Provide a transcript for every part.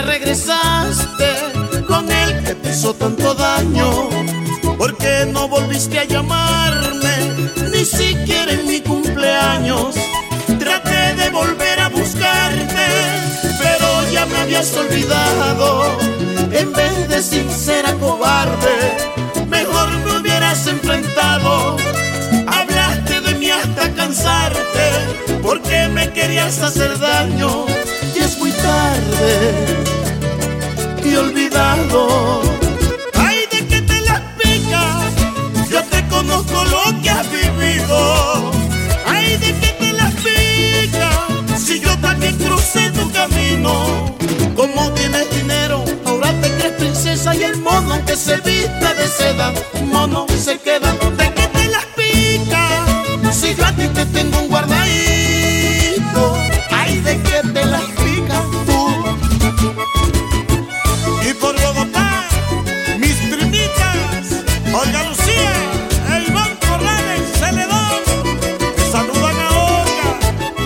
regresaste con el que te hizo tanto daño? ¿Por qué no volviste a llamarme, ni siquiera en mi cumpleaños? Traté de volver a buscarte, pero ya me habías olvidado. En vez de sincera cobarde, mejor me hubieras enfrentado. Hablaste de mí hasta cansarte, porque me querías hacer daño. Y es muy tarde y olvidado. Ay, ¿de qué te las picas? Yo te conozco lo que has vivido. Ay, ¿de qué te las picas? Si yo también crucé tu camino. Como tienes dinero, ahora te crees princesa, y el mono que se vista de seda, mono se queda. ¿De qué te las picas? Si yo a ti te tengo un guardadito. Ay, ¿de qué te las picas tú? Y por Bogotá, mis primitas, Olga Lucía, el Iván Corrales, Celedón, que saludan a Olga.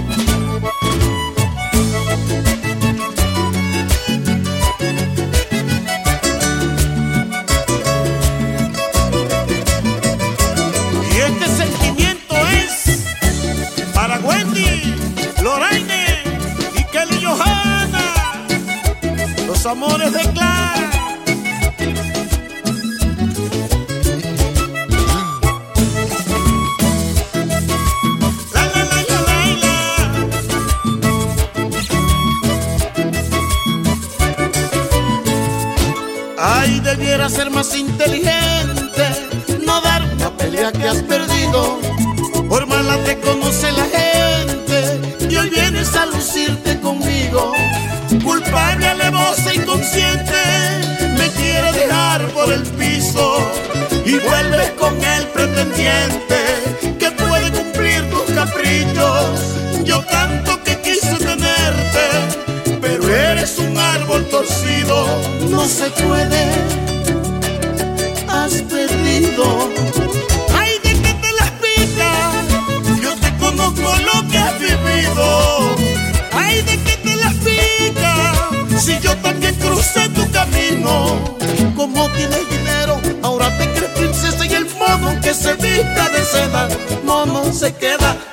Y este sentimiento es para Wendy, Loraine y Kelly Johanna, los amores de Clara. La, la, la, la, la, la. Ay, debiera ser más inteligente, no dar una pelea que has perdido. Por mala te conoce la gente y hoy vienes a lucirte conmigo. Culpable, alevosa, inconsciente, me quiere dejar por el piso. Y vuelves con el pretendiente que puede cumplir tus caprichos. Yo tanto que quise tenerte, pero eres un árbol torcido. No se puede, has perdido. Ay, ¿de qué te las picas? Yo te conozco lo que has vivido. Ay, ¿de qué te las picas? Si yo también crucé tu camino. Como tienes dinero, ahora te crees princesa, y el mono que se vista de seda, mono se queda.